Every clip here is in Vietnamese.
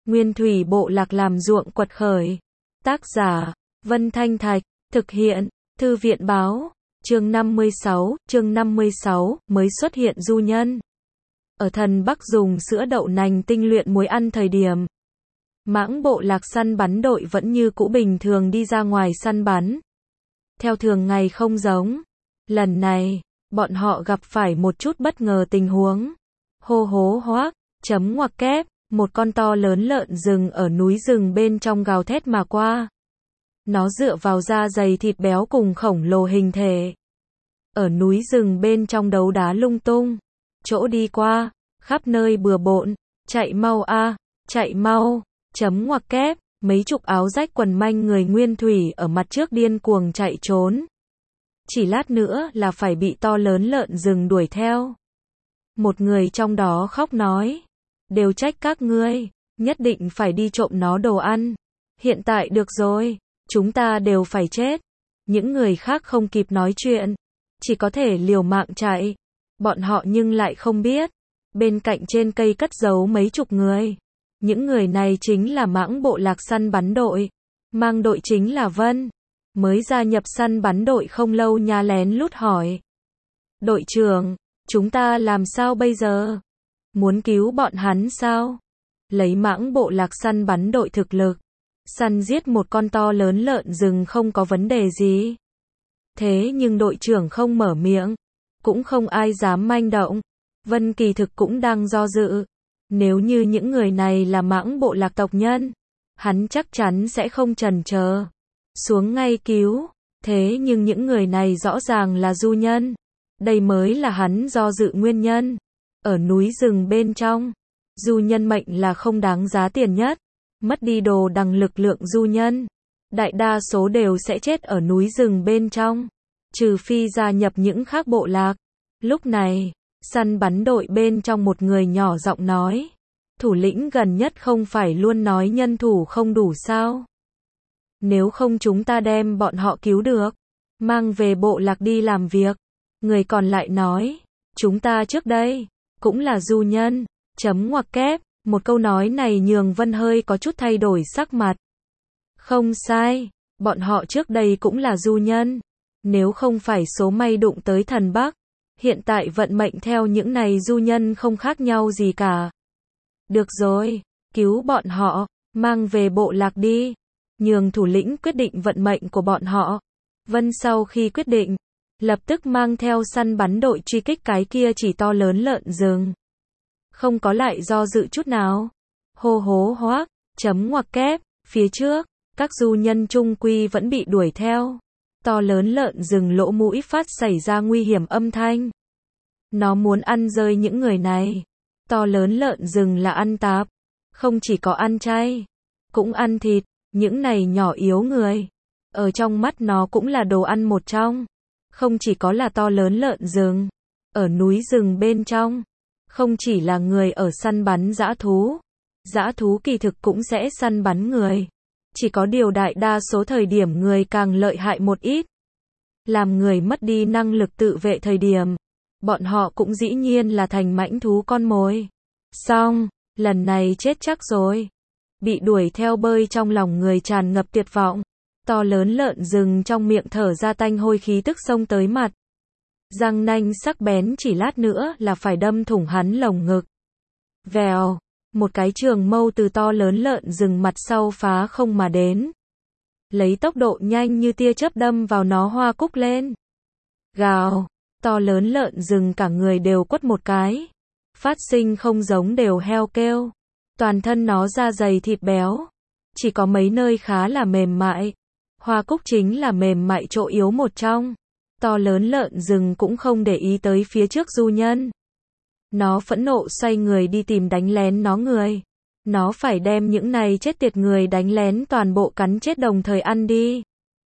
Nguyên thủy bộ lạc làm ruộng quật khởi. Tác giả, Vân Thanh Thạch, thực hiện, Thư viện báo, chương 56, mới xuất hiện du nhân. Ở thần Bắc dùng sữa đậu nành tinh luyện muối ăn thời điểm. Mãng bộ lạc săn bắn đội vẫn như cũ bình thường đi ra ngoài săn bắn. Theo thường ngày không giống. Lần này, bọn họ gặp phải một chút bất ngờ tình huống. Hô hố hoác, chấm ngoặc kép, một con to lớn lợn rừng ở núi rừng bên trong gào thét mà qua. Nó dựa vào da dày thịt béo cùng khổng lồ hình thể. Ở núi rừng bên trong đấu đá lung tung. Chỗ đi qua, khắp nơi bừa bộn, chạy mau a, chạy mau, chấm ngoặc kép, mấy chục áo rách quần manh người nguyên thủy ở mặt trước điên cuồng chạy trốn. Chỉ lát nữa là phải bị to lớn lợn rừng đuổi theo. Một người trong đó khóc nói, đều trách các ngươi, nhất định phải đi trộm nó đồ ăn. Hiện tại được rồi, chúng ta đều phải chết. Những người khác không kịp nói chuyện, chỉ có thể liều mạng chạy. Bọn họ nhưng lại không biết, bên cạnh trên cây cất giấu mấy chục người. Những người này chính là mãng bộ lạc săn bắn đội. Mang đội chính là Vân. Mới gia nhập săn bắn đội không lâu nha lén lút hỏi. Đội trưởng, chúng ta làm sao bây giờ? Muốn cứu bọn hắn sao? Lấy mãng bộ lạc săn bắn đội thực lực. Săn giết một con to lớn lợn rừng không có vấn đề gì. Thế nhưng đội trưởng không mở miệng. Cũng không ai dám manh động. Vân kỳ thực cũng đang do dự. Nếu như những người này là mãng bộ lạc tộc nhân, hắn chắc chắn sẽ không chần chờ. Xuống ngay cứu. Thế nhưng những người này rõ ràng là du nhân. Đây mới là hắn do dự nguyên nhân. Ở núi rừng bên trong, du nhân mệnh là không đáng giá tiền nhất. Mất đi đồ đằng lực lượng du nhân. Đại đa số đều sẽ chết ở núi rừng bên trong. Trừ phi gia nhập những khác bộ lạc. Lúc này, săn bắn đội bên trong một người nhỏ giọng nói. Thủ lĩnh gần nhất không phải luôn nói nhân thủ không đủ sao? Nếu không chúng ta đem bọn họ cứu được. Mang về bộ lạc đi làm việc. Người còn lại nói. Chúng ta trước đây, cũng là du nhân. Chấm ngoặc kép. Một câu nói này nhường Vân hơi có chút thay đổi sắc mặt. Không sai. Bọn họ trước đây cũng là du nhân. Nếu không phải số may đụng tới thần Bắc. Hiện tại vận mệnh theo những này du nhân không khác nhau gì cả. Được rồi, cứu bọn họ, mang về bộ lạc đi. Nhường thủ lĩnh quyết định vận mệnh của bọn họ. Vân sau khi quyết định, lập tức mang theo săn bắn đội truy kích cái kia chỉ to lớn lợn rừng. Không có lại do dự chút nào. Hô hố hoác, chấm ngoặc kép, phía trước, các du nhân trung quy vẫn bị đuổi theo. To lớn lợn rừng lỗ mũi phát xảy ra nguy hiểm âm thanh. Nó muốn ăn rơi những người này. To lớn lợn rừng là ăn tạp. Không chỉ có ăn chay, cũng ăn thịt. Những này nhỏ yếu người. Ở trong mắt nó cũng là đồ ăn một trong. Không chỉ có là to lớn lợn rừng. Ở núi rừng bên trong. Không chỉ là người ở săn bắn dã thú. Dã thú kỳ thực cũng sẽ săn bắn người. Chỉ có điều đại đa số thời điểm người càng lợi hại một ít. Làm người mất đi năng lực tự vệ thời điểm. Bọn họ cũng dĩ nhiên là thành mãnh thú con mồi. Xong, lần này chết chắc rồi. Bị đuổi theo bơi trong lòng người tràn ngập tuyệt vọng. To lớn lợn rừng trong miệng thở ra tanh hôi khí tức xông tới mặt. Răng nanh sắc bén chỉ lát nữa là phải đâm thủng hắn lồng ngực. Vèo, một cái trường mâu từ to lớn lợn rừng mặt sau phá không mà đến. Lấy tốc độ nhanh như tia chớp đâm vào nó hoa cúc lên. Gào, to lớn lợn rừng cả người đều quất một cái. Phát sinh không giống đều heo kêu. Toàn thân nó da dày thịt béo. Chỉ có mấy nơi khá là mềm mại. Hoa cúc chính là mềm mại chỗ yếu một trong. To lớn lợn rừng cũng không để ý tới phía trước du nhân. Nó phẫn nộ xoay người đi tìm đánh lén nó người. Nó phải đem những này chết tiệt người đánh lén toàn bộ cắn chết đồng thời ăn đi.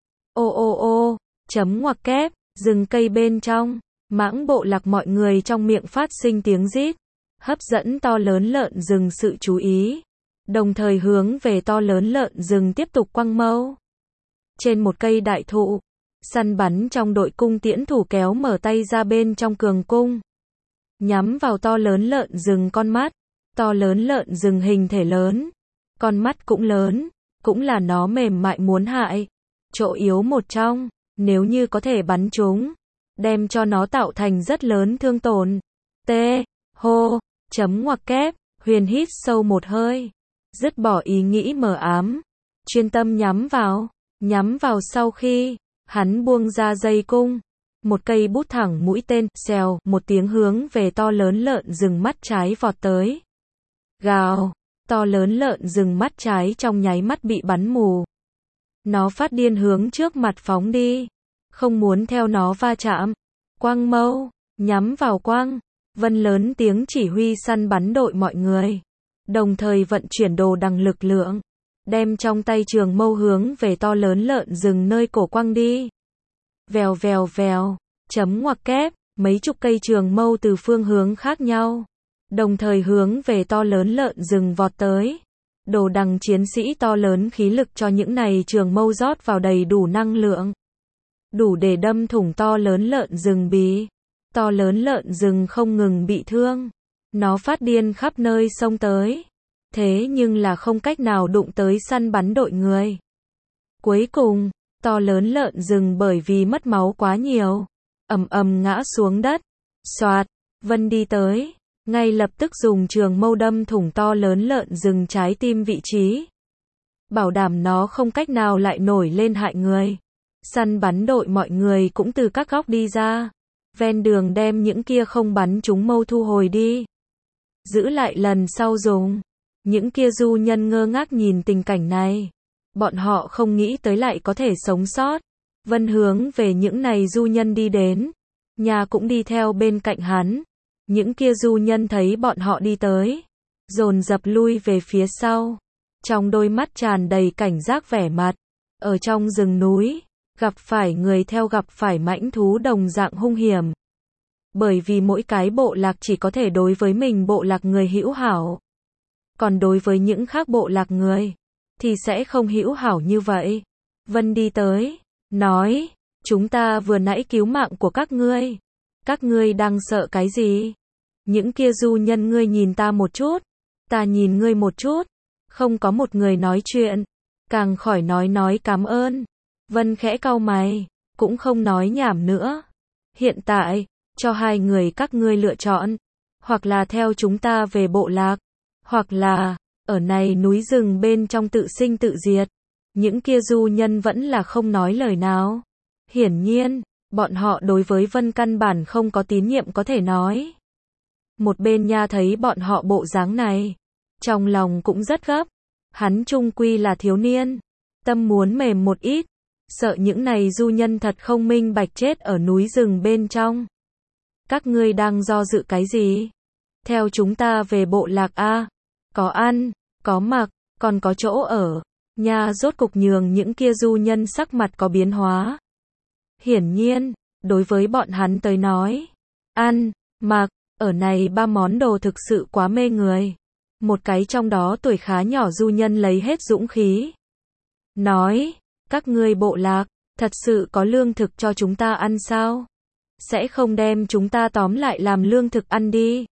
Ô ô ô, chấm ngoặc kép, rừng cây bên trong. Mãng bộ lạc mọi người trong miệng phát sinh tiếng rít. Hấp dẫn to lớn lợn rừng sự chú ý. Đồng thời hướng về to lớn lợn rừng tiếp tục quăng mâu. Trên một cây đại thụ, săn bắn trong đội cung tiễn thủ kéo mở tay ra bên trong cường cung. Nhắm vào to lớn lợn rừng con mắt. To lớn lợn rừng hình thể lớn. con mắt cũng lớn, cũng là nó mềm mại muốn hại. Chỗ yếu một trong, nếu như có thể bắn chúng, đem cho nó tạo thành rất lớn thương tổn. T. Hô. Chấm ngoặc kép. Huyền hít sâu một hơi. Dứt bỏ ý nghĩ mờ ám. Chuyên tâm nhắm vào. Nhắm vào sau khi, hắn buông ra dây cung. Một cây bút thẳng mũi tên, xèo, một tiếng hướng về to lớn lợn rừng mắt trái vọt tới. Gào. To lớn lợn rừng mắt trái trong nháy mắt bị bắn mù. Nó phát điên hướng trước mặt phóng đi. Không muốn theo nó va chạm. Quăng mâu. Nhắm vào quăng. Vân lớn tiếng chỉ huy săn bắn đội mọi người. Đồng thời vận chuyển đồ đằng lực lượng. Đem trong tay trường mâu hướng về to lớn lợn rừng nơi cổ quăng đi. Vèo vèo vèo. Chấm ngoặc kép. Mấy chục cây trường mâu từ phương hướng khác nhau. Đồng thời hướng về to lớn lợn rừng vọt tới. Đồ đằng chiến sĩ to lớn khí lực cho những này trường mâu rót vào đầy đủ năng lượng. Đủ để đâm thủng to lớn lợn rừng bì. To lớn lợn rừng không ngừng bị thương. Nó phát điên khắp nơi xông tới. Thế nhưng là không cách nào đụng tới săn bắn đội người. Cuối cùng, to lớn lợn rừng bởi vì mất máu quá nhiều. Ầm ầm ngã xuống đất. Xoạt, Vân đi tới. Ngay lập tức dùng trường mâu đâm thủng to lớn lợn rừng trái tim vị trí. Bảo đảm nó không cách nào lại nổi lên hại người. Săn bắn đội mọi người cũng từ các góc đi ra. Ven đường đem những kia không bắn trúng mâu thu hồi đi. Giữ lại lần sau dùng. Những kia du nhân ngơ ngác nhìn tình cảnh này. Bọn họ không nghĩ tới lại có thể sống sót. Vân hướng về những này du nhân đi đến. Nhà cũng đi theo bên cạnh hắn. Những kia du nhân thấy bọn họ đi tới. Dồn dập lui về phía sau. Trong đôi mắt tràn đầy cảnh giác vẻ mặt. Ở trong rừng núi. Gặp phải người theo gặp phải mãnh thú đồng dạng hung hiểm. Bởi vì mỗi cái bộ lạc chỉ có thể đối với mình bộ lạc người hữu hảo. Còn đối với những khác bộ lạc người, thì sẽ không hữu hảo như vậy. Vân đi tới, nói, chúng ta vừa nãy cứu mạng của các ngươi. Các ngươi đang sợ cái gì? Những kia du nhân ngươi nhìn ta một chút, ta nhìn ngươi một chút. Không có một người nói chuyện, càng khỏi nói cảm ơn. Vân khẽ cau mày, cũng không nói nhảm nữa. Hiện tại, cho hai người các ngươi lựa chọn. Hoặc là theo chúng ta về bộ lạc. Hoặc là, ở này núi rừng bên trong tự sinh tự diệt. Những kia du nhân vẫn là không nói lời nào. Hiển nhiên, bọn họ đối với Vân căn bản không có tín nhiệm có thể nói. Một bên nha thấy bọn họ bộ dáng này. Trong lòng cũng rất gấp. Hắn chung quy là thiếu niên. Tâm muốn mềm một ít. Sợ những này du nhân thật không minh bạch chết ở núi rừng bên trong. Các ngươi đang do dự cái gì? Theo chúng ta về bộ lạc A. Có ăn, có mặc, còn có chỗ ở. Nha rốt cục nhường những kia du nhân sắc mặt có biến hóa. Hiển nhiên, đối với bọn hắn tới nói. Ăn, mặc, ở này ba món đồ thực sự quá mê người. Một cái trong đó tuổi khá nhỏ du nhân lấy hết dũng khí. Nói, các ngươi bộ lạc, thật sự có lương thực cho chúng ta ăn sao? Sẽ không đem chúng ta tóm lại làm lương thực ăn đi.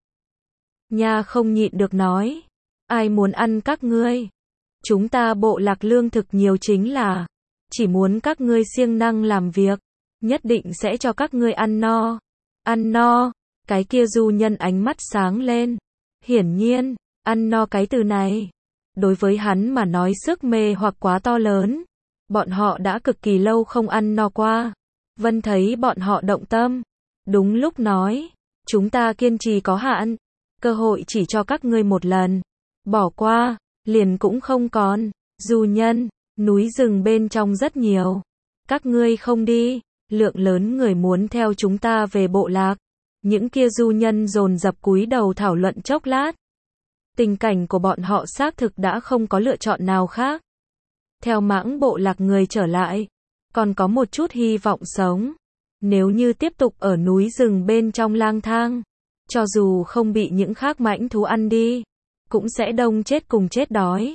Nha không nhịn được nói. Ai muốn ăn các ngươi? Chúng ta bộ lạc lương thực nhiều chính là. Chỉ muốn các ngươi siêng năng làm việc. Nhất định sẽ cho các ngươi ăn no. Ăn no. Cái kia du nhân ánh mắt sáng lên. Hiển nhiên, ăn no cái từ này. Đối với hắn mà nói sức mê hoặc quá to lớn. Bọn họ đã cực kỳ lâu không ăn no qua. Vân thấy bọn họ động tâm. Đúng lúc nói. Chúng ta kiên trì có hạn. Cơ hội chỉ cho các ngươi một lần. Bỏ qua, liền cũng không còn. Du nhân, núi rừng bên trong rất nhiều. Các ngươi không đi. Lượng lớn người muốn theo chúng ta về bộ lạc. Những kia du nhân dồn dập cúi đầu thảo luận chốc lát. Tình cảnh của bọn họ xác thực đã không có lựa chọn nào khác. Theo mãng bộ lạc người trở lại, còn có một chút hy vọng sống. Nếu như tiếp tục ở núi rừng bên trong lang thang, cho dù không bị những khác mãnh thú ăn đi, cũng sẽ đông chết cùng chết đói.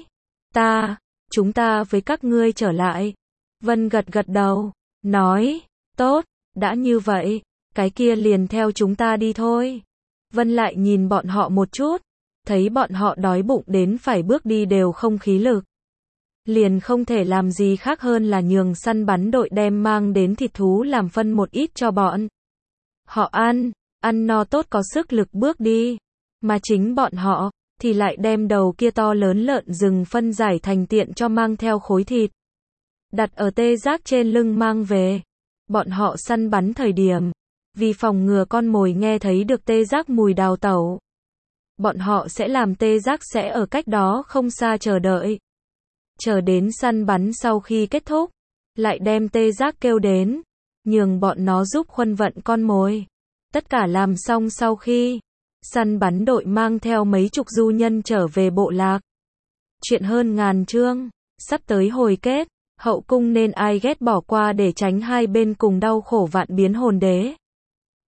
Chúng ta với các ngươi trở lại. Vân gật gật đầu, nói, tốt, đã như vậy, cái kia liền theo chúng ta đi thôi. Vân lại nhìn bọn họ một chút, thấy bọn họ đói bụng đến phải bước đi đều không khí lực. Liền không thể làm gì khác hơn là nhường săn bắn đội đem mang đến thịt thú làm phân một ít cho bọn họ ăn no tốt có sức lực bước đi. Mà chính bọn họ, thì lại đem đầu kia to lớn lợn rừng phân giải thành tiện cho mang theo khối thịt. Đặt ở tê giác trên lưng mang về. Bọn họ săn bắn thời điểm, vì phòng ngừa con mồi nghe thấy được tê giác mùi đào tẩu. Bọn họ sẽ làm tê giác sẽ ở cách đó không xa chờ đợi. Chờ đến săn bắn sau khi kết thúc, lại đem tê giác kêu đến, nhường bọn nó giúp khuân vận con mồi. Tất cả làm xong sau khi, săn bắn đội mang theo mấy chục du nhân trở về bộ lạc. Chuyện hơn ngàn chương, sắp tới hồi kết, hậu cung nên ai ghét bỏ qua để tránh hai bên cùng đau khổ vạn biến hồn đế.